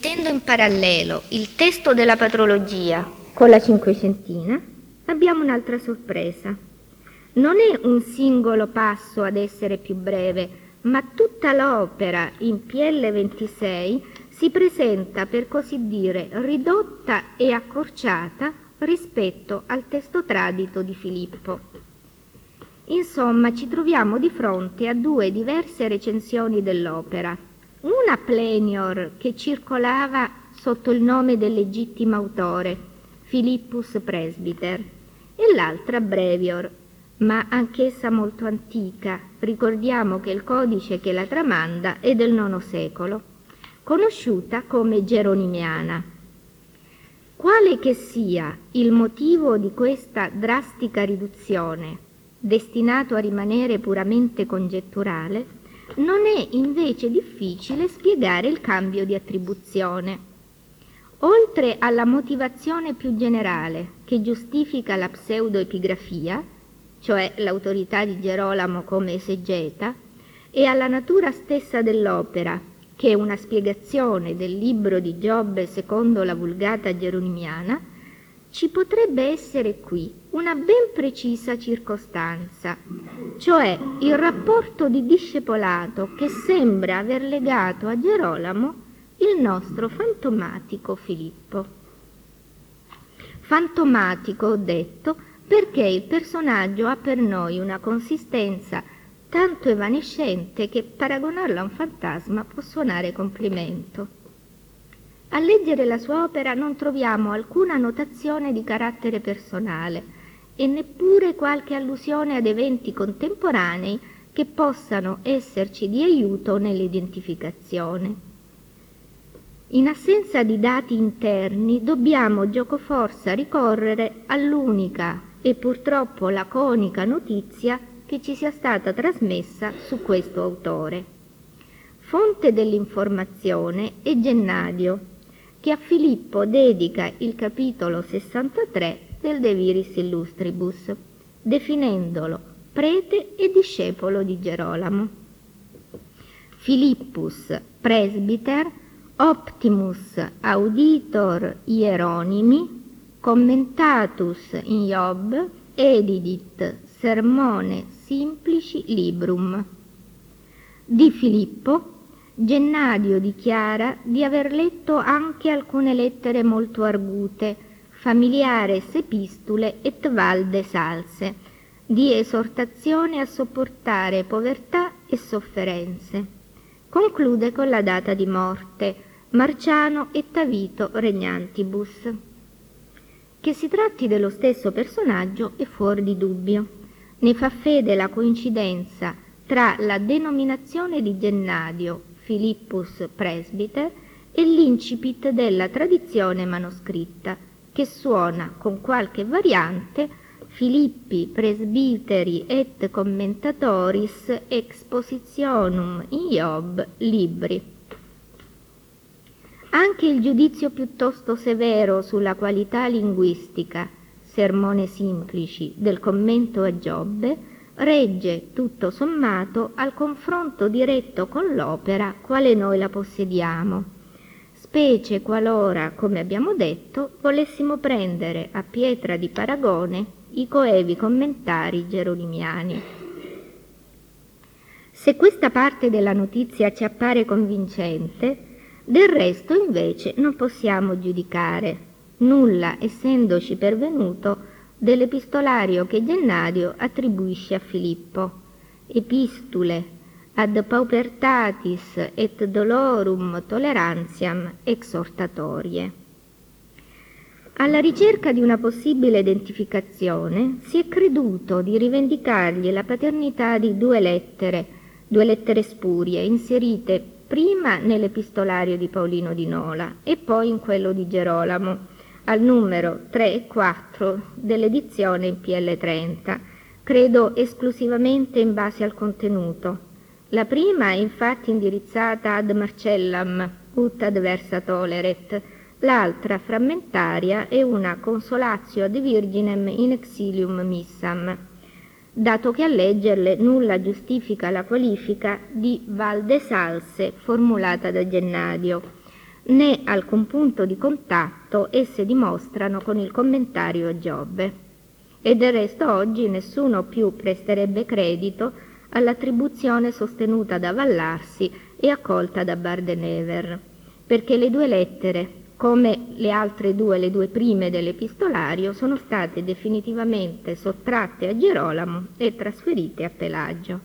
Mettendo in parallelo il testo della patrologia con la cinquecentina, abbiamo un'altra sorpresa. Non è un singolo passo ad essere più breve, ma tutta l'opera in PL 26 si presenta, per così dire, ridotta e accorciata rispetto al testo tradito di Filippo. Insomma, ci troviamo di fronte a due diverse recensioni dell'opera. Una plenior che circolava sotto il nome del legittimo autore, Philippus Presbyter, e l'altra brevior, ma anch'essa molto antica. Ricordiamo che il codice che la tramanda è del IX secolo, conosciuta come geronimiana. Quale che sia il motivo di questa drastica riduzione, destinato a rimanere puramente congetturale, non è invece difficile spiegare il cambio di attribuzione. Oltre alla motivazione più generale che giustifica la pseudoepigrafia, cioè l'autorità di Gerolamo come esegeta, e alla natura stessa dell'opera, che è una spiegazione del libro di Giobbe secondo la Vulgata geronimiana, ci potrebbe essere qui una ben precisa circostanza, cioè il rapporto di discepolato che sembra aver legato a Gerolamo il nostro fantomatico Filippo. Fantomatico, ho detto, perché il personaggio ha per noi una consistenza tanto evanescente che paragonarlo a un fantasma può suonare complimento. A leggere la sua opera non troviamo alcuna notazione di carattere personale e neppure qualche allusione ad eventi contemporanei che possano esserci di aiuto nell'identificazione. In assenza di dati interni dobbiamo giocoforza ricorrere all'unica e purtroppo laconica notizia che ci sia stata trasmessa su questo autore. Fonte dell'informazione è Gennadio, che a Filippo dedica il capitolo 63 del De Viris Illustribus, definendolo prete e discepolo di Gerolamo. Philippus Presbyter Optimus Auditor Hieronimi Commentatus in Job Edidit Sermone Simplici Librum. Di Filippo Gennadio dichiara di aver letto anche alcune lettere molto argute, familiares epistule et valde salse, di esortazione a sopportare povertà e sofferenze. Conclude con la data di morte, Marciano et Tavito regnantibus. Che si tratti dello stesso personaggio è fuori di dubbio. Ne fa fede la coincidenza tra la denominazione di Gennadio, Philippus Presbyter, e l'incipit della tradizione manoscritta, che suona con qualche variante Philippi Presbyteri et Commentatoris Expositionum in Job Libri. Anche il giudizio piuttosto severo sulla qualità linguistica, Sermone Simplici, del commento a Giobbe, regge tutto sommato al confronto diretto con l'opera quale noi la possediamo, specie qualora, come abbiamo detto, volessimo prendere a pietra di paragone i coevi commentari geronimiani. Se questa parte della notizia ci appare convincente, del resto invece non possiamo giudicare, nulla essendoci pervenuto dell'epistolario che Gennadio attribuisce a Filippo, epistule ad paupertatis et dolorum tolerantiam exhortatorie. Alla ricerca di una possibile identificazione si è creduto di rivendicargli la paternità di due lettere spurie inserite prima nell'epistolario di Paolino di Nola e poi in quello di Gerolamo, al numero 3 e 4 dell'edizione in PL 30, credo esclusivamente in base al contenuto. La prima è infatti indirizzata ad Marcellam, ut adversa toleret, l'altra frammentaria è una consolatio ad Virginem in exilium missam, dato che a leggerle nulla giustifica la qualifica di valde salse formulata da Gennadio. né alcun punto di contatto esse dimostrano con il commentario Giobbe. E del resto oggi nessuno più presterebbe credito all'attribuzione sostenuta da Vallarsi e accolta da Bardenever, perché le due lettere, come le altre due, le due prime dell'epistolario, sono state definitivamente sottratte a Gerolamo e trasferite a Pelagio.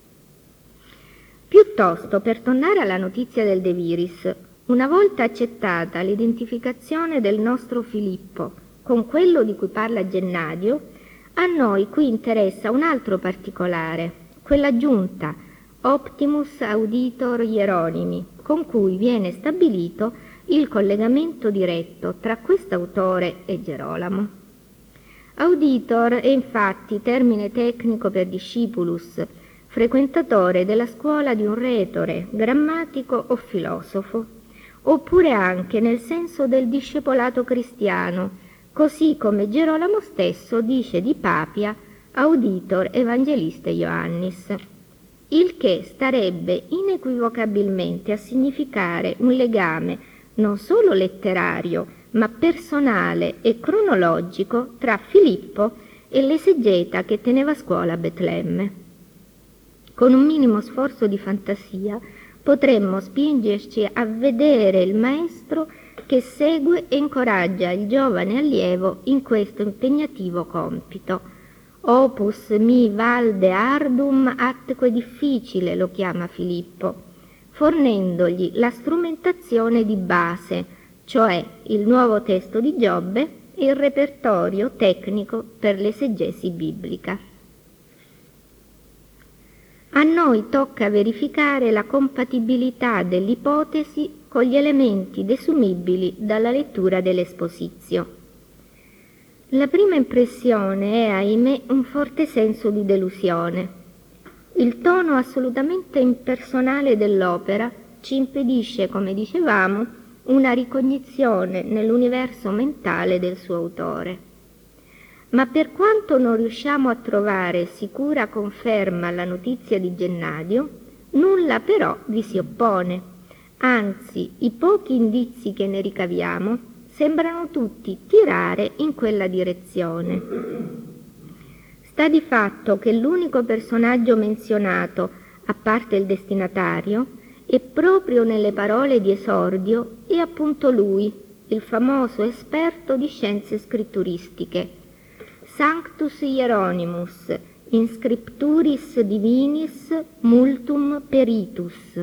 Piuttosto, per tornare alla notizia del De Viris, una volta accettata l'identificazione del nostro Filippo con quello di cui parla Gennadio, a noi qui interessa un altro particolare, quell'aggiunta Optimus Auditor Hieronimi, con cui viene stabilito il collegamento diretto tra quest'autore e Gerolamo. Auditor è infatti termine tecnico per discipulus, frequentatore della scuola di un retore, grammatico o filosofo, oppure anche nel senso del discepolato cristiano, così come Gerolamo stesso dice di Papia Auditor Evangeliste Ioannis, il che starebbe inequivocabilmente a significare un legame non solo letterario, ma personale e cronologico tra Filippo e l'esegeta che teneva a scuola a Betlemme. Con un minimo sforzo di fantasia potremmo spingerci a vedere il maestro che segue e incoraggia il giovane allievo in questo impegnativo compito. Opus mi valde ardum atque difficile, lo chiama Filippo, fornendogli la strumentazione di base, cioè il nuovo testo di Giobbe e il repertorio tecnico per l'esegesi biblica. A noi tocca verificare la compatibilità dell'ipotesi con gli elementi desumibili dalla lettura dell'Esposizio. La prima impressione è, ahimè, un forte senso di delusione. Il tono assolutamente impersonale dell'opera ci impedisce, come dicevamo, una ricognizione nell'universo mentale del suo autore. Ma per quanto non riusciamo a trovare sicura conferma alla notizia di Gennadio, nulla però vi si oppone. Anzi, i pochi indizi che ne ricaviamo sembrano tutti tirare in quella direzione. Sta di fatto che l'unico personaggio menzionato, a parte il destinatario, e proprio nelle parole di esordio è appunto lui, il famoso esperto di scienze scritturistiche, Sanctus Hieronymus, in scripturis divinis multum peritus,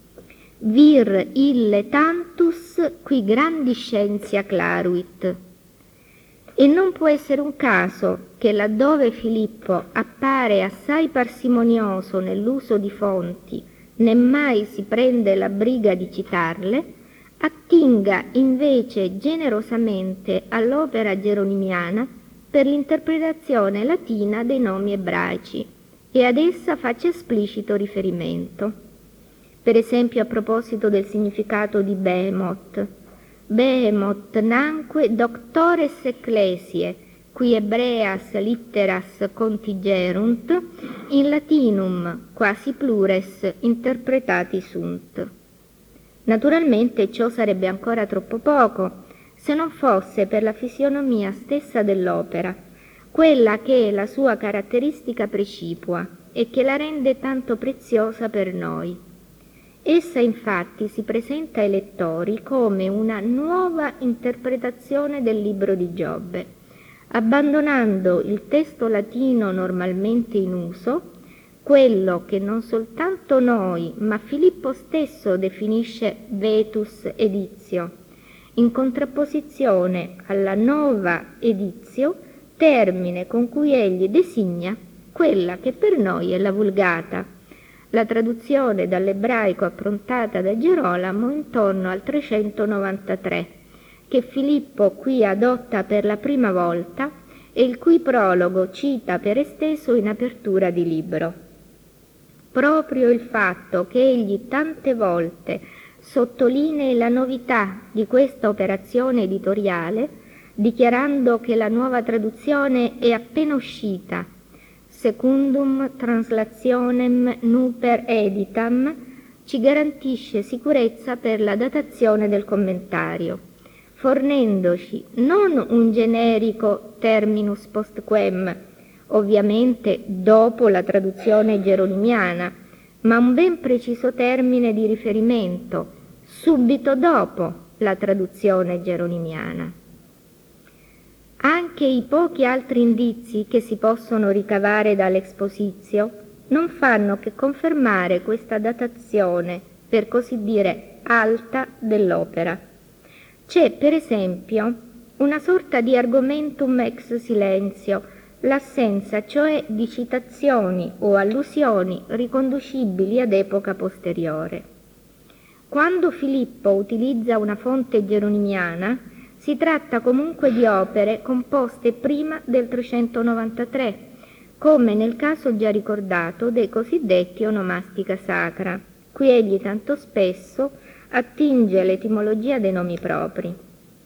vir ille tantus qui grandi scientia claruit. E non può essere un caso che laddove Filippo appare assai parsimonioso nell'uso di fonti, né mai si prende la briga di citarle, attinga invece generosamente all'opera geronimiana per l'interpretazione latina dei nomi ebraici e ad essa faccia esplicito riferimento. Per esempio a proposito del significato di Behemoth. Behemoth nanque doctores ecclesiae, qui hebreas litteras contingerunt, in latinum quasi plures interpretati sunt. Naturalmente ciò sarebbe ancora troppo poco, se non fosse per la fisionomia stessa dell'opera, quella che è la sua caratteristica precipua e che la rende tanto preziosa per noi. Essa infatti si presenta ai lettori come una nuova interpretazione del libro di Giobbe, abbandonando il testo latino normalmente in uso, quello che non soltanto noi, ma Filippo stesso definisce vetus editio, in contrapposizione alla nova editio, termine con cui egli designa quella che per noi è la Vulgata, la traduzione dall'ebraico approntata da Gerolamo intorno al 393, che Filippo qui adotta per la prima volta e il cui prologo cita per esteso in apertura di libro. Proprio il fatto che egli tante volte sottolinei la novità di questa operazione editoriale, dichiarando che la nuova traduzione è appena uscita, secundum translationem nuper editam, ci garantisce sicurezza per la datazione del commentario, fornendoci non un generico terminus post quem, ovviamente dopo la traduzione geronimiana, ma un ben preciso termine di riferimento, subito dopo la traduzione geronimiana. Anche i pochi altri indizi che si possono ricavare dall'Expositio non fanno che confermare questa datazione, per così dire, alta dell'opera. C'è, per esempio, una sorta di argumentum ex silentio, l'assenza cioè di citazioni o allusioni riconducibili ad epoca posteriore. Quando Filippo utilizza una fonte geronimiana, si tratta comunque di opere composte prima del 393, come nel caso già ricordato dei cosiddetti onomastica sacra, cui egli tanto spesso attinge l'etimologia dei nomi propri.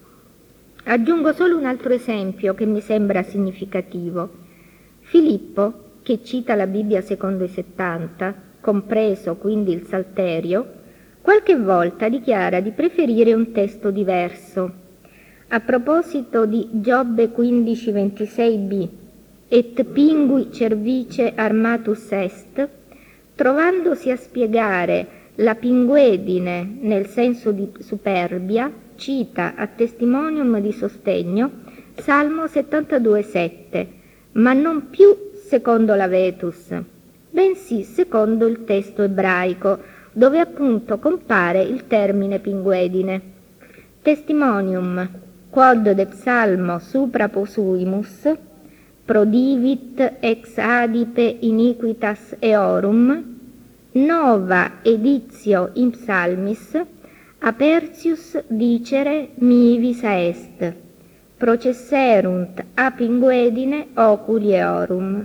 Aggiungo solo un altro esempio che mi sembra significativo. Filippo, che cita la Bibbia secondo i 70, compreso quindi il Salterio, qualche volta dichiara di preferire un testo diverso. A proposito di Giobbe 15:26b, et pingui cervice armatus est, trovandosi a spiegare la pinguedine nel senso di superbia, cita a testimonium di sostegno Salmo 72,7, ma non più secondo la Vetus, bensì secondo il testo ebraico, dove appunto compare il termine pinguedine. Testimonium quod de psalmo supra posuimus prodivit ex adipe iniquitas eorum nova editio in psalmis apertius dicere miivisa est processerunt a pinguedine oculi eorum.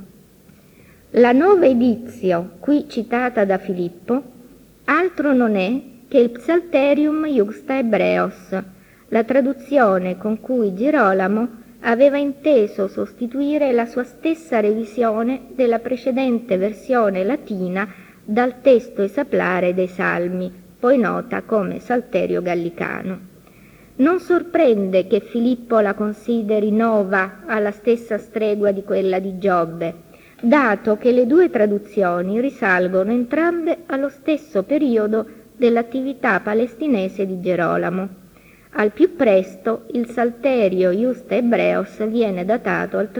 La nuova edizio qui citata da Filippo altro non è che il Psalterium Iuxta Hebreos, la traduzione con cui Girolamo aveva inteso sostituire la sua stessa revisione della precedente versione latina dal testo esaplare dei Salmi, poi nota come Salterio Gallicano. Non sorprende che Filippo la consideri nova alla stessa stregua di quella di Giobbe, dato che le due traduzioni risalgono entrambe allo stesso periodo dell'attività palestinese di Gerolamo. Al più presto il Salterio Iusta Hebreos viene datato al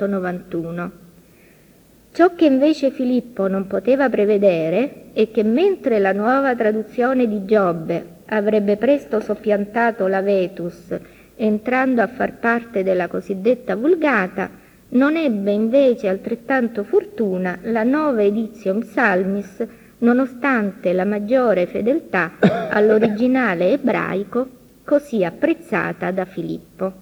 391. Ciò che invece Filippo non poteva prevedere è che mentre la nuova traduzione di Giobbe avrebbe presto soppiantato la Vetus, entrando a far parte della cosiddetta Vulgata, non ebbe invece altrettanto fortuna la nuova edizione Psalmis, nonostante la maggiore fedeltà all'originale ebraico così apprezzata da Filippo.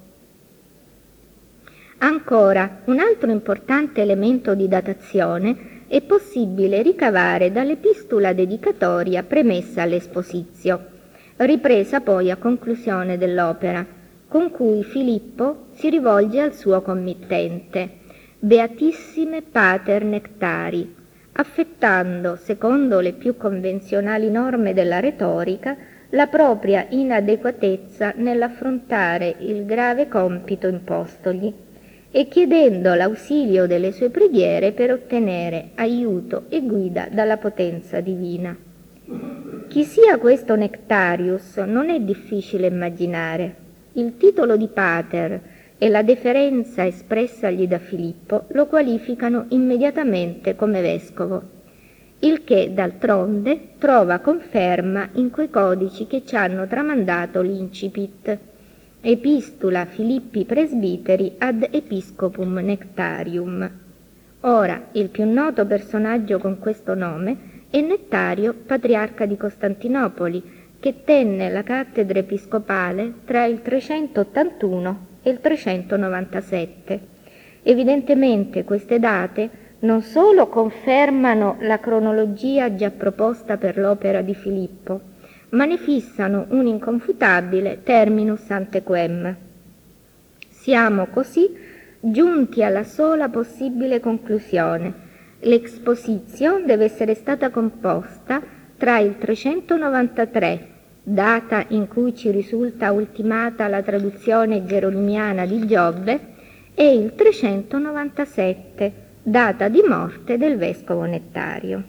Ancora, un altro importante elemento di datazione è possibile ricavare dall'epistola dedicatoria premessa all'Espositio, ripresa poi a conclusione dell'opera, con cui Filippo si rivolge al suo committente, Beatissime Pater Nectari, affettando, secondo le più convenzionali norme della retorica, la propria inadeguatezza nell'affrontare il grave compito impostogli e chiedendo l'ausilio delle sue preghiere per ottenere aiuto e guida dalla potenza divina. Chi sia questo Nectarius non è difficile immaginare. Il titolo di Pater e la deferenza espressagli da Filippo lo qualificano immediatamente come vescovo, il che d'altronde trova conferma in quei codici che ci hanno tramandato l'incipit, Epistula Filippi Presbiteri ad Episcopum Nectarium. Ora, il più noto personaggio con questo nome è Nettario, patriarca di Costantinopoli, che tenne la cattedra episcopale tra il 381 e il 397. Evidentemente queste date non solo confermano la cronologia già proposta per l'opera di Filippo, ma ne fissano un inconfutabile terminus ante quem. Siamo così giunti alla sola possibile conclusione. L'exposition deve essere stata composta tra il 393, data in cui ci risulta ultimata la traduzione geronimiana di Giobbe, e il 397, data di morte del vescovo Nettario.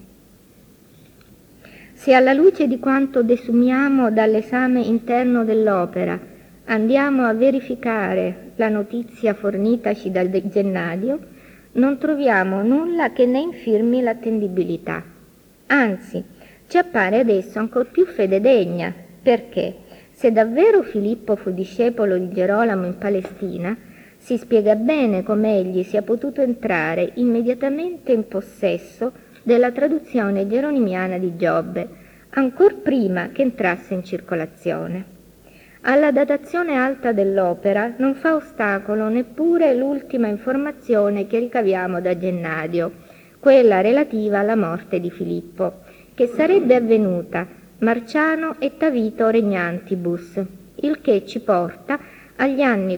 Se alla luce di quanto desumiamo dall'esame interno dell'opera andiamo a verificare la notizia fornitaci dal Gennadio, non troviamo nulla che ne infirmi l'attendibilità. Anzi, ci appare adesso ancor più fededegna, perché se davvero Filippo fu discepolo di Gerolamo in Palestina, si spiega bene come egli sia potuto entrare immediatamente in possesso della traduzione geronimiana di Giobbe, ancor prima che entrasse in circolazione. Alla datazione alta dell'opera non fa ostacolo neppure l'ultima informazione che ricaviamo da Gennadio, quella relativa alla morte di Filippo, che sarebbe avvenuta Marciano et Tavito regnantibus, il che ci porta agli anni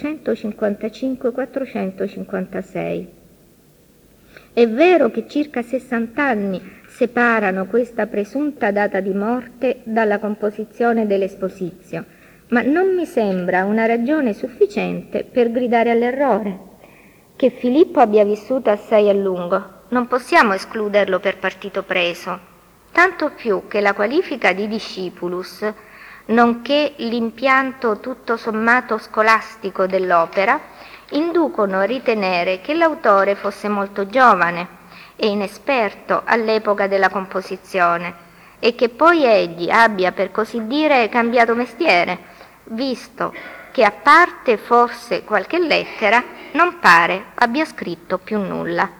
455-456. È vero che circa 60 anni separano questa presunta data di morte dalla composizione dell'Esposizio, ma non mi sembra una ragione sufficiente per gridare all'errore. Che Filippo abbia vissuto assai a lungo, non possiamo escluderlo per partito preso, tanto più che la qualifica di discipulus, nonché l'impianto tutto sommato scolastico dell'opera, inducono a ritenere che l'autore fosse molto giovane e inesperto all'epoca della composizione e che poi egli abbia, per così dire, cambiato mestiere, visto che, a parte forse qualche lettera, non pare abbia scritto più nulla.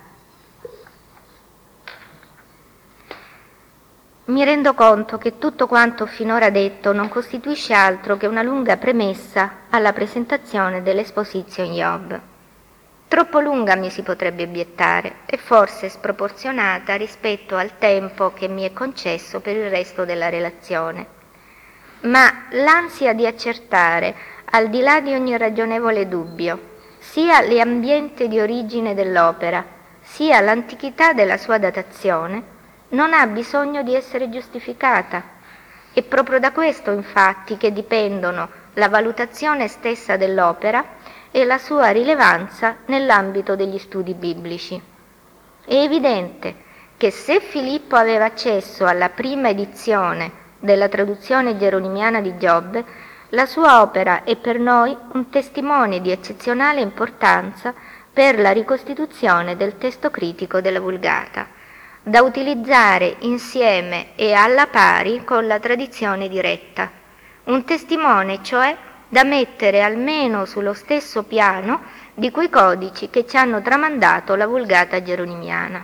Mi rendo conto che tutto quanto ho finora detto non costituisce altro che una lunga premessa alla presentazione dell'Exposition Job. Troppo lunga, mi si potrebbe obiettare, e forse sproporzionata rispetto al tempo che mi è concesso per il resto della relazione. Ma l'ansia di accertare, al di là di ogni ragionevole dubbio, sia l'ambiente di origine dell'opera, sia l'antichità della sua datazione, non ha bisogno di essere giustificata. È proprio da questo, infatti, che dipendono la valutazione stessa dell'opera e la sua rilevanza nell'ambito degli studi biblici. È evidente che se Filippo aveva accesso alla prima edizione della traduzione geronimiana di Giobbe, la sua opera è per noi un testimone di eccezionale importanza per la ricostituzione del testo critico della Vulgata, da utilizzare insieme e alla pari con la tradizione diretta, un testimone cioè da mettere almeno sullo stesso piano di quei codici che ci hanno tramandato la Vulgata geronimiana,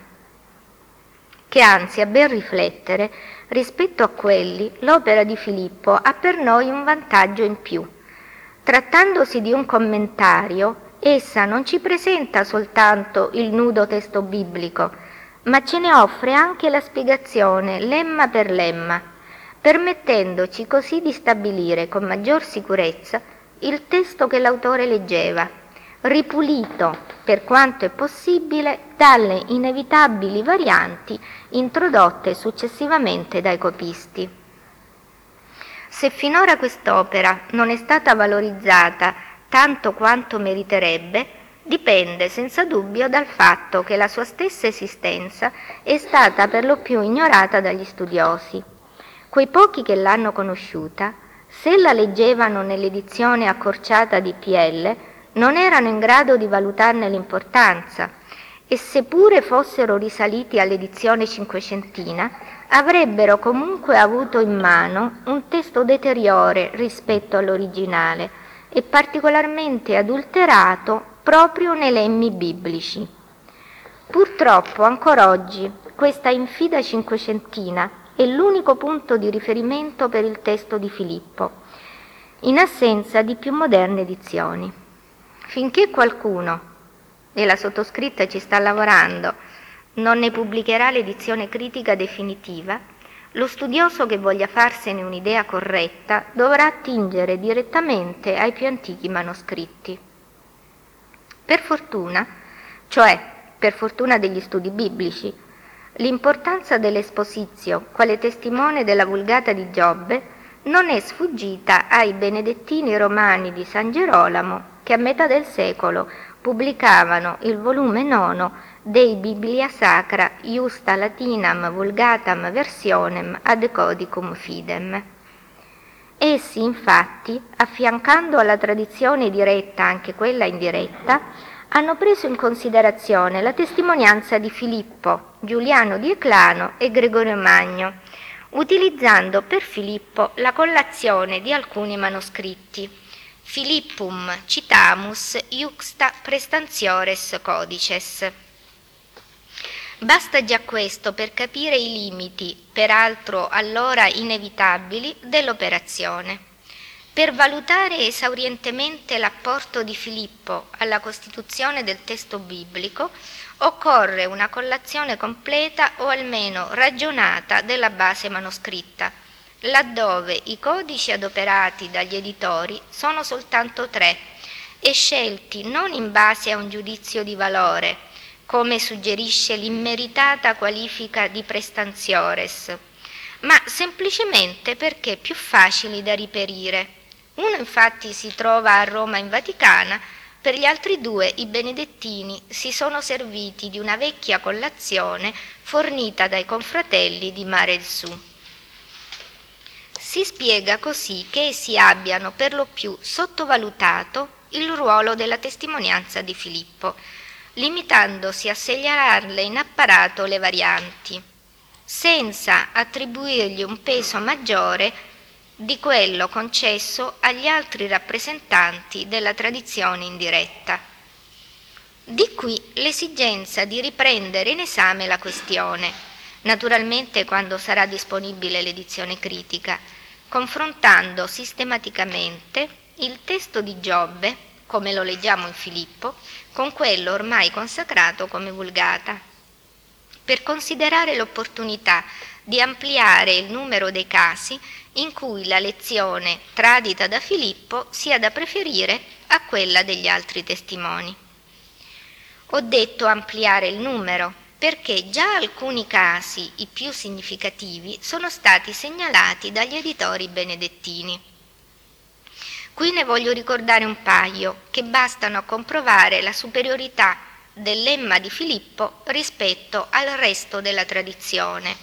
che anzi, a ben riflettere, rispetto a quelli l'opera di Filippo ha per noi un vantaggio in più. Trattandosi di un commentario, essa non ci presenta soltanto il nudo testo biblico, ma ce ne offre anche la spiegazione lemma per lemma, permettendoci così di stabilire con maggior sicurezza il testo che l'autore leggeva, ripulito per quanto è possibile dalle inevitabili varianti introdotte successivamente dai copisti. Se finora quest'opera non è stata valorizzata tanto quanto meriterebbe, dipende senza dubbio dal fatto che la sua stessa esistenza è stata per lo più ignorata dagli studiosi. Quei pochi che l'hanno conosciuta, se la leggevano nell'edizione accorciata di PL, non erano in grado di valutarne l'importanza e seppure fossero risaliti all'edizione cinquecentina, avrebbero comunque avuto in mano un testo deteriore rispetto all'originale e particolarmente adulterato proprio nei lemmi biblici. Purtroppo ancora oggi questa infida cinquecentina è l'unico punto di riferimento per il testo di Filippo, in assenza di più moderne edizioni. Finché qualcuno, e la sottoscritta ci sta lavorando, non ne pubblicherà l'edizione critica definitiva, lo studioso che voglia farsene un'idea corretta dovrà attingere direttamente ai più antichi manoscritti. Per fortuna, cioè per fortuna degli studi biblici, l'importanza dell'Espositio quale testimone della Vulgata di Giobbe non è sfuggita ai benedettini romani di San Gerolamo che a metà del secolo pubblicavano il volume 9 dei Biblia Sacra Iusta Latinam Vulgatam Versionem ad Codicum Fidem. Essi, infatti, affiancando alla tradizione diretta anche quella indiretta, hanno preso in considerazione la testimonianza di Filippo, Giuliano di Eclano e Gregorio Magno, utilizzando per Filippo la collazione di alcuni manoscritti, Philippum citamus iuxta prestantiores codices. Basta già questo per capire i limiti, peraltro allora inevitabili, dell'operazione. Per valutare esaurientemente l'apporto di Filippo alla costituzione del testo biblico, occorre una collazione completa o almeno ragionata della base manoscritta, laddove i codici adoperati dagli editori sono soltanto 3 e scelti non in base a un giudizio di valore, come suggerisce l'immeritata qualifica di prestantiores, ma semplicemente perché più facili da riperire. Uno infatti si trova a Roma in Vaticana, per gli altri 2 i benedettini si sono serviti di una vecchia collazione fornita dai confratelli di Mare il Su. Si spiega così che essi abbiano per lo più sottovalutato il ruolo della testimonianza di Filippo, limitandosi a segnalarle in apparato le varianti, senza attribuirgli un peso maggiore di quello concesso agli altri rappresentanti della tradizione indiretta. Di qui l'esigenza di riprendere in esame la questione, naturalmente quando sarà disponibile l'edizione critica, confrontando sistematicamente il testo di Giobbe, come lo leggiamo in Filippo, con quello ormai consacrato come Vulgata, per considerare l'opportunità di ampliare il numero dei casi in cui la lezione tradita da Filippo sia da preferire a quella degli altri testimoni. Ho detto ampliare il numero perché già alcuni casi, i più significativi, sono stati segnalati dagli editori benedettini. Qui ne voglio ricordare un paio che bastano a comprovare la superiorità del lemma di Filippo rispetto al resto della tradizione.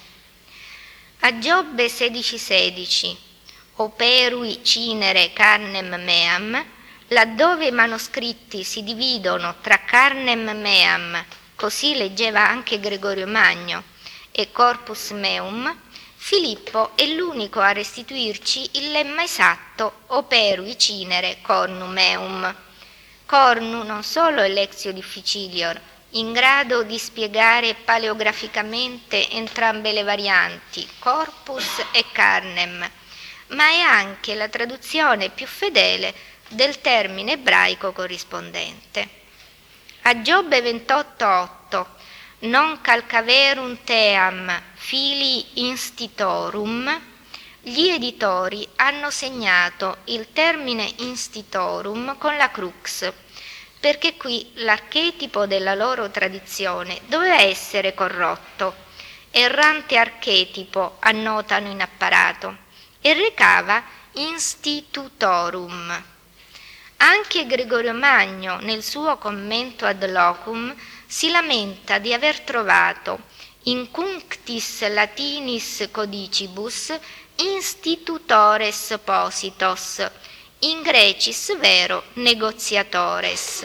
A Giobbe 16,16, operui cinere carnem meam, laddove i manoscritti si dividono tra carnem meam, così leggeva anche Gregorio Magno, e corpus meum, Filippo è l'unico a restituirci il lemma esatto operui cinere cornum meum. Cornu non solo è lexio difficilior, in grado di spiegare paleograficamente entrambe le varianti, corpus e carnem, ma è anche la traduzione più fedele del termine ebraico corrispondente. A Giobbe 28,8 non calcaverum team fili institutorum, gli editori hanno segnato il termine institutorum con la crux, perché qui l'archetipo della loro tradizione doveva essere corrotto, errante archetipo annotano in apparato, e recava institutorum. Anche Gregorio Magno, nel suo commento ad locum, si lamenta di aver trovato in cunctis latinis codicibus institutores positos, in grecis vero negotiatores.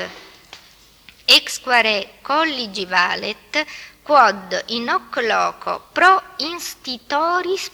Exquare colligi valet, quod in hoc loco pro institutoribus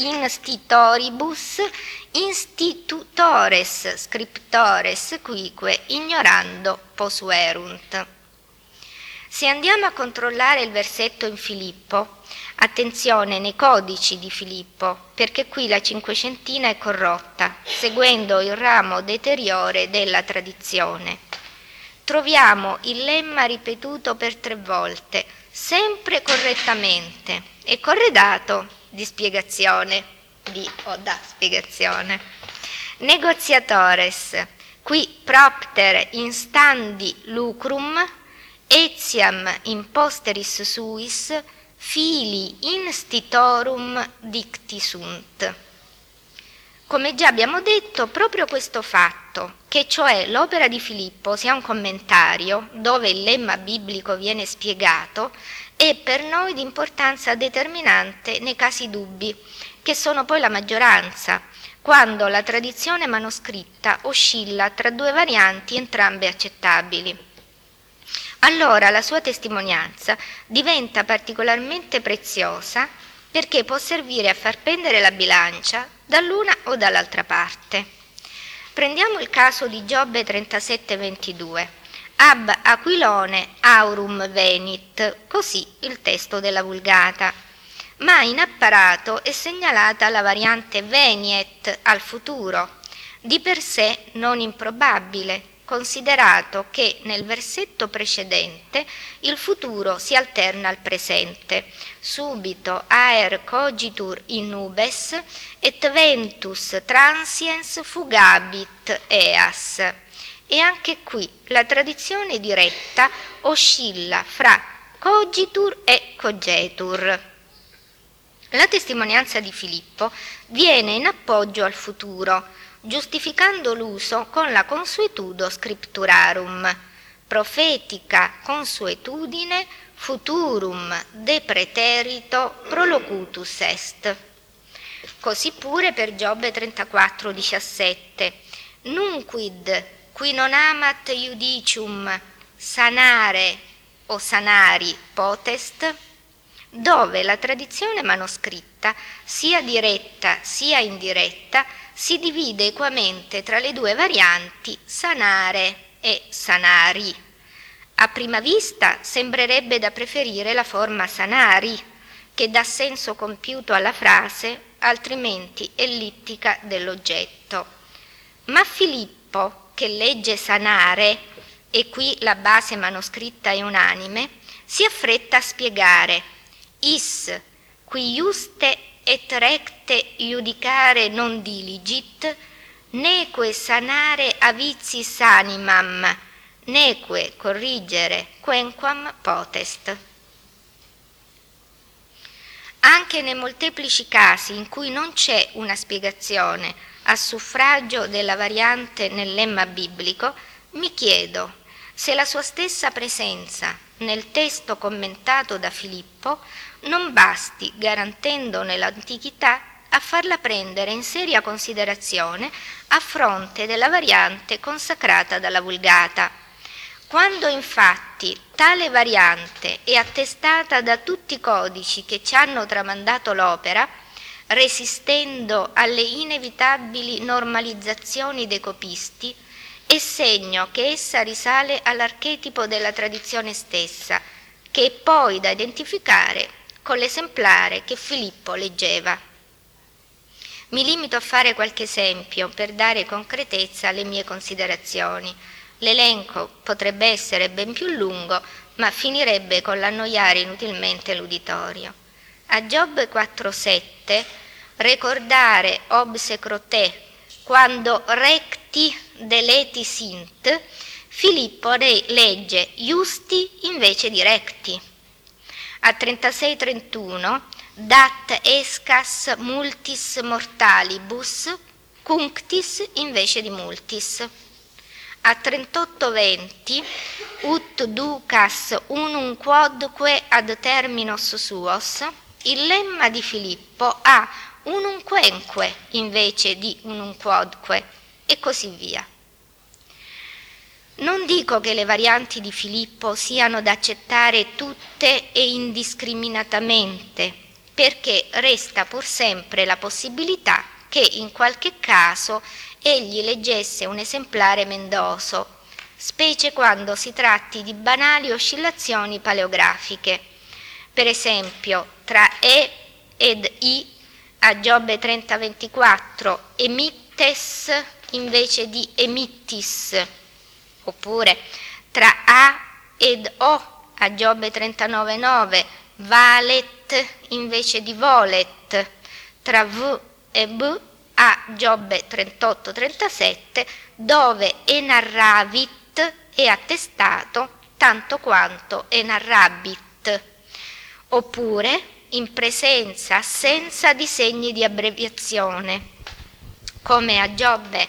institutores scriptores quique ignorando posuerunt. Se andiamo a controllare il versetto in Filippo, attenzione nei codici di Filippo, perché qui la cinquecentina è corrotta, seguendo il ramo deteriore della tradizione. Troviamo il lemma ripetuto per 3 volte, sempre correttamente, e corredato di spiegazione, da spiegazione. Negotiatores, qui propter instandi lucrum, etiam in posteris suis fili institorum dicti sunt. Come già abbiamo detto, proprio questo fatto, che cioè l'opera di Filippo sia un commentario dove il lemma biblico viene spiegato, è per noi di importanza determinante nei casi dubbi, che sono poi la maggioranza, quando la tradizione manoscritta oscilla tra due varianti entrambe accettabili. Allora la sua testimonianza diventa particolarmente preziosa perché può servire a far pendere la bilancia dall'una o dall'altra parte. Prendiamo il caso di Giobbe 37:22. Ab Aquilone aurum venit, così il testo della Vulgata. Ma in apparato è segnalata la variante veniet al futuro, di per sé non improbabile, considerato che nel versetto precedente il futuro si alterna al presente. Subito aer cogitur in nubes et ventus transiens fugabit eas. E anche qui la tradizione diretta oscilla fra cogitur e cogetur. La testimonianza di Filippo viene in appoggio al futuro, giustificando l'uso con la consuetudo scripturarum, profetica consuetudine futurum de preterito prolocutus est. Così pure per Giobbe 34:17, nunquid qui non amat iudicium sanare o sanari potest, dove la tradizione manoscritta, sia diretta sia indiretta, si divide equamente tra le due varianti sanare e sanari. A prima vista sembrerebbe da preferire la forma sanari, che dà senso compiuto alla frase, altrimenti ellittica dell'oggetto. Ma Filippo, che legge sanare, e qui la base manoscritta è unanime, si affretta a spiegare: is, qui juste et recte iudicare non diligit, neque sanare avicis animam, neque corrigere quenquam potest. Anche nei molteplici casi in cui non c'è una spiegazione a suffragio della variante nel lemma biblico, mi chiedo se la sua stessa presenza nel testo commentato da Filippo non basti, garantendone l'antichità, a farla prendere in seria considerazione a fronte della variante consacrata dalla Vulgata. Quando infatti tale variante è attestata da tutti i codici che ci hanno tramandato l'opera, resistendo alle inevitabili normalizzazioni dei copisti, è segno che essa risale all'archetipo della tradizione stessa, che è poi da identificare con l'esemplare che Filippo leggeva. Mi limito a fare qualche esempio per dare concretezza alle mie considerazioni. L'elenco potrebbe essere ben più lungo, ma finirebbe con l'annoiare inutilmente l'uditorio. A Giobbe 4,7 recordare obsecro te, quando recti deleti sint, Filippo legge justi invece di recti. A 36-31 dat escas multis mortalibus, cunctis invece di multis. A 38-20 ut ducas unum quodque ad terminos suos, il lemma di Filippo ha unum quenque invece di unum quodque, e così via. Non dico che le varianti di Filippo siano da accettare tutte e indiscriminatamente, perché resta pur sempre la possibilità che in qualche caso egli leggesse un esemplare mendoso, specie quando si tratti di banali oscillazioni paleografiche. Per esempio, tra E ed I a Giobbe 30:24, emittes invece di emittis, oppure tra A ed O a Giobbe 39:9, valet invece di volet, tra V e B a Giobbe 38:37, dove enarravit è attestato tanto quanto enarrabit. oppure in presenza, assenza di segni di abbreviazione, come a Giobbe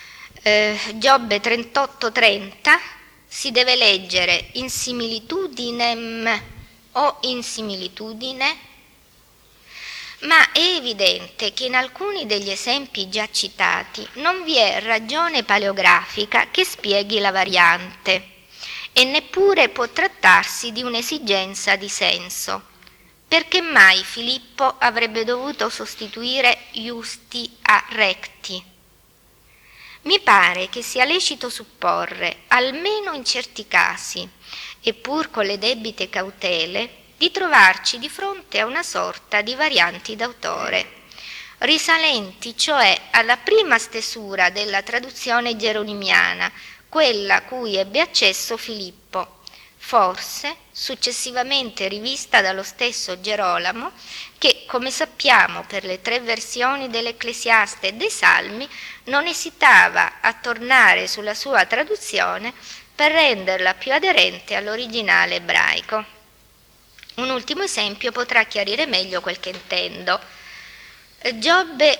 38:30 si deve leggere in similitudinem o in similitudine, ma è evidente che in alcuni degli esempi già citati non vi è ragione paleografica che spieghi la variante e neppure può trattarsi di un'esigenza di senso. Perché mai Filippo avrebbe dovuto sostituire iusti a recti? Mi pare che sia lecito supporre, almeno in certi casi, e pur con le debite cautele, di trovarci di fronte a una sorta di varianti d'autore, risalenti cioè alla prima stesura della traduzione geronimiana, quella a cui ebbe accesso Filippo, forse successivamente rivista dallo stesso Gerolamo, che, come sappiamo per le 3 versioni dell'Ecclesiaste e dei Salmi, non esitava a tornare sulla sua traduzione per renderla più aderente all'originale ebraico. Un ultimo esempio potrà chiarire meglio quel che intendo. Giobbe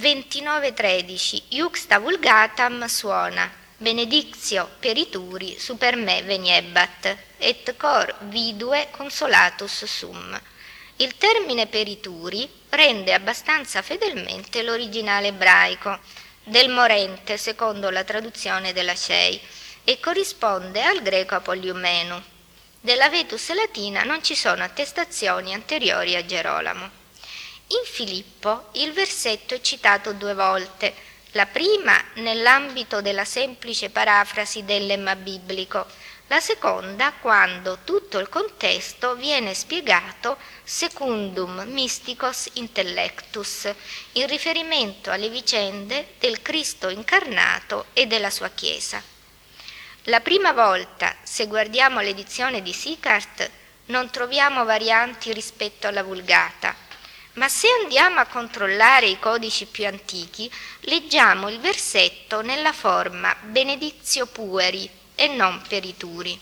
29:13 Iuxta vulgatam suona, benedictio perituri super me veniebat, et cor vidue consolatus sum. Il termine perituri rende abbastanza fedelmente l'originale ebraico del morente, secondo la traduzione della CEI, e corrisponde al greco apoliumenu. Della Vetus latina non ci sono attestazioni anteriori a Gerolamo. In Filippo il versetto è citato 2 volte, la prima nell'ambito della semplice parafrasi del lemma biblico, la seconda quando tutto il contesto viene spiegato secundum mysticos intellectus, in riferimento alle vicende del Cristo incarnato e della sua Chiesa. La prima volta, se guardiamo l'edizione di Sicart, non troviamo varianti rispetto alla Vulgata, ma se andiamo a controllare i codici più antichi, leggiamo il versetto nella forma benedizio pueri e non perituri.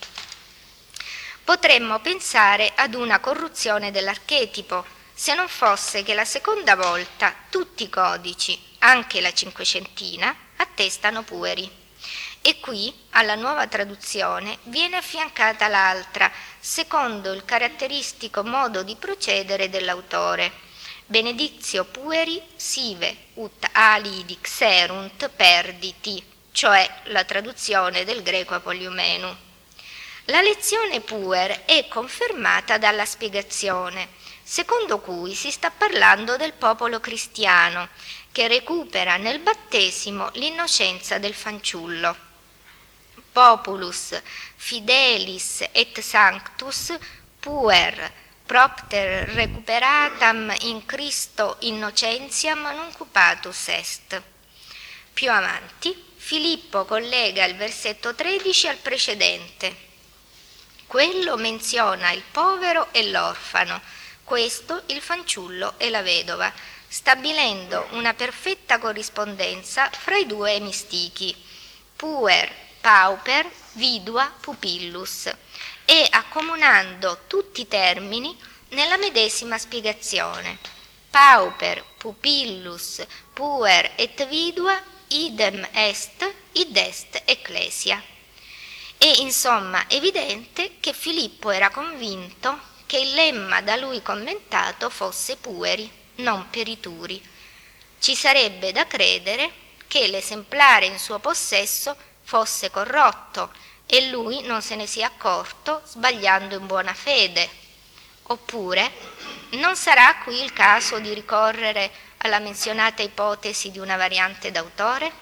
Potremmo pensare ad una corruzione dell'archetipo, se non fosse che la seconda volta tutti i codici, anche la cinquecentina, attestano pueri. E qui, alla nuova traduzione, viene affiancata l'altra, secondo il caratteristico modo di procedere dell'autore. Benedictio pueri sive ut ali dixerunt perditi, cioè la traduzione del greco apoliumenu. La lezione puer è confermata dalla spiegazione, secondo cui si sta parlando del popolo cristiano, che recupera nel battesimo l'innocenza del fanciullo. Populus fidelis et sanctus puer propter recuperatam in Christo innocentiam nuncupatus est. Più avanti, Filippo collega il versetto 13 al precedente. Quello menziona il povero e l'orfano, questo il fanciullo e la vedova, stabilendo una perfetta corrispondenza fra i 2 emistichi, puer, pauper, vidua, pupillus, e accomunando tutti i termini nella medesima spiegazione. Pauper, pupillus, puer et vidua, idem est, id est ecclesia. È insomma evidente che Filippo era convinto che il lemma da lui commentato fosse pueri, non perituri. Ci sarebbe da credere che l'esemplare in suo possesso fosse corrotto e lui non se ne sia accorto sbagliando in buona fede. Oppure non sarà qui il caso di ricorrere alla menzionata ipotesi di una variante d'autore?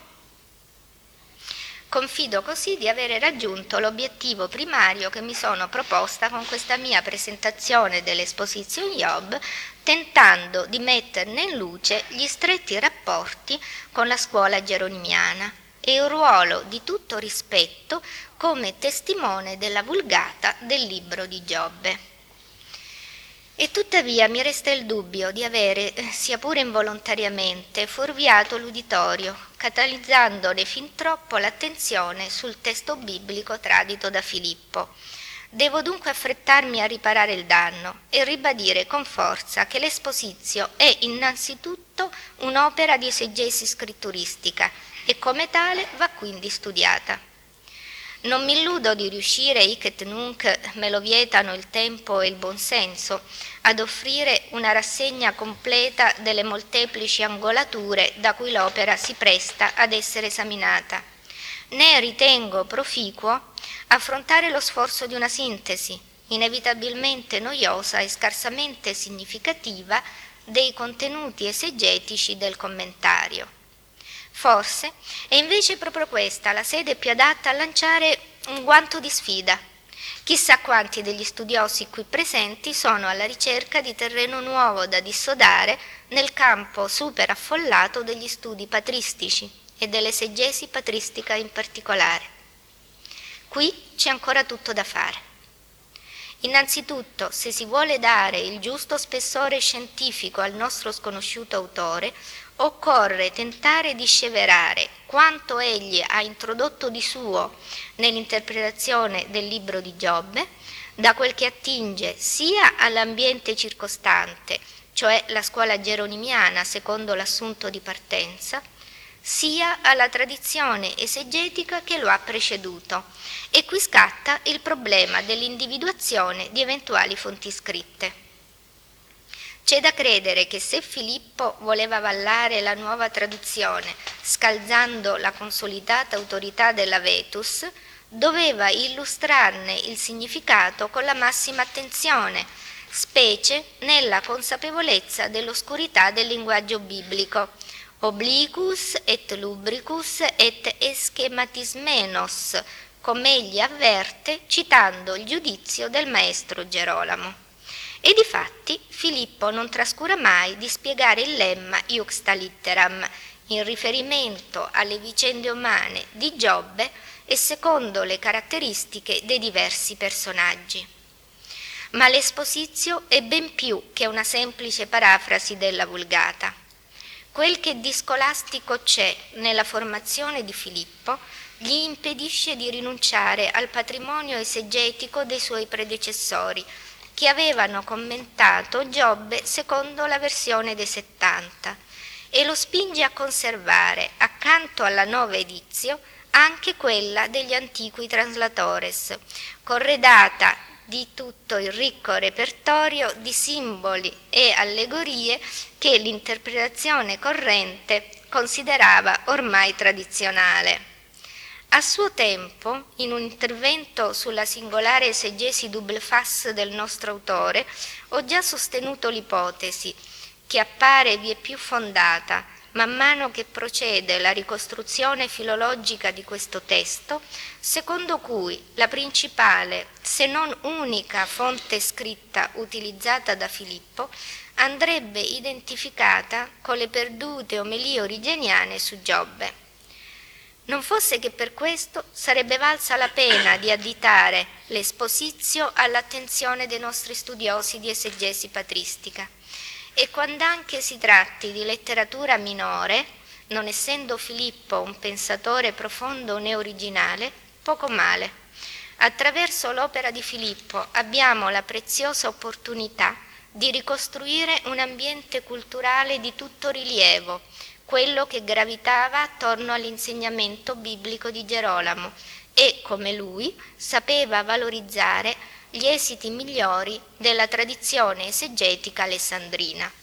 Confido così di avere raggiunto l'obiettivo primario che mi sono proposta con questa mia presentazione dell'Exposition Job, tentando di metterne in luce gli stretti rapporti con la scuola geronimiana e il ruolo di tutto rispetto come testimone della Vulgata del libro di Giobbe. E tuttavia mi resta il dubbio di avere, sia pure involontariamente, fuorviato l'uditorio, catalizzandone fin troppo l'attenzione sul testo biblico tradito da Filippo, Devo dunque affrettarmi a riparare il danno e ribadire con forza che l'Esposizio è innanzitutto un'opera di esegesi scritturistica e come tale va quindi studiata. Non mi illudo di riuscire, hic et nunc, me lo vietano il tempo e il buonsenso, ad offrire una rassegna completa delle molteplici angolature da cui l'opera si presta ad essere esaminata, né ritengo proficuo affrontare lo sforzo di una sintesi, inevitabilmente noiosa e scarsamente significativa, dei contenuti esegetici del commentario. Forse è invece proprio questa la sede più adatta a lanciare un guanto di sfida. Chissà quanti degli studiosi qui presenti sono alla ricerca di terreno nuovo da dissodare nel campo super affollato degli studi patristici e dell'esegesi patristica in particolare. Qui c'è ancora tutto da fare. Innanzitutto, se si vuole dare il giusto spessore scientifico al nostro sconosciuto autore, occorre tentare di sceverare quanto egli ha introdotto di suo nell'interpretazione del libro di Giobbe, da quel che attinge sia all'ambiente circostante, cioè la scuola geronimiana secondo l'assunto di partenza, sia alla tradizione esegetica che lo ha preceduto. E qui scatta il problema dell'individuazione di eventuali fonti scritte. C'è da credere che se Filippo voleva avallare la nuova traduzione, scalzando la consolidata autorità della Vetus, doveva illustrarne il significato con la massima attenzione, specie nella consapevolezza dell'oscurità del linguaggio biblico, obliquus et lubricus et schematismenos, come egli avverte citando il giudizio del maestro Gerolamo. E difatti Filippo non trascura mai di spiegare il lemma iuxta litteram in riferimento alle vicende umane di Giobbe e secondo le caratteristiche dei diversi personaggi. Ma l'Esposizio è ben più che una semplice parafrasi della Vulgata. Quel che di scolastico c'è nella formazione di Filippo gli impedisce di rinunciare al patrimonio esegetico dei suoi predecessori, che avevano commentato Giobbe secondo la versione dei 70, e lo spinge a conservare, accanto alla nuova edizio, anche quella degli antiqui translatores, corredata di tutto il ricco repertorio di simboli e allegorie che l'interpretazione corrente considerava ormai tradizionale. A suo tempo, in un intervento sulla singolare esegesi double face del nostro autore, ho già sostenuto l'ipotesi, che appare vieppiù fondata man mano che procede la ricostruzione filologica di questo testo, secondo cui la principale, se non unica fonte scritta utilizzata da Filippo, andrebbe identificata con le perdute omelie origeniane su Giobbe. Non fosse che per questo sarebbe valsa la pena di additare l'Esposizio all'attenzione dei nostri studiosi di esegesi patristica. E quand'anche si tratti di letteratura minore, non essendo Filippo un pensatore profondo né originale, poco male. Attraverso l'opera di Filippo abbiamo la preziosa opportunità di ricostruire un ambiente culturale di tutto rilievo, quello che gravitava attorno all'insegnamento biblico di Gerolamo e, come lui, sapeva valorizzare gli esiti migliori della tradizione esegetica alessandrina.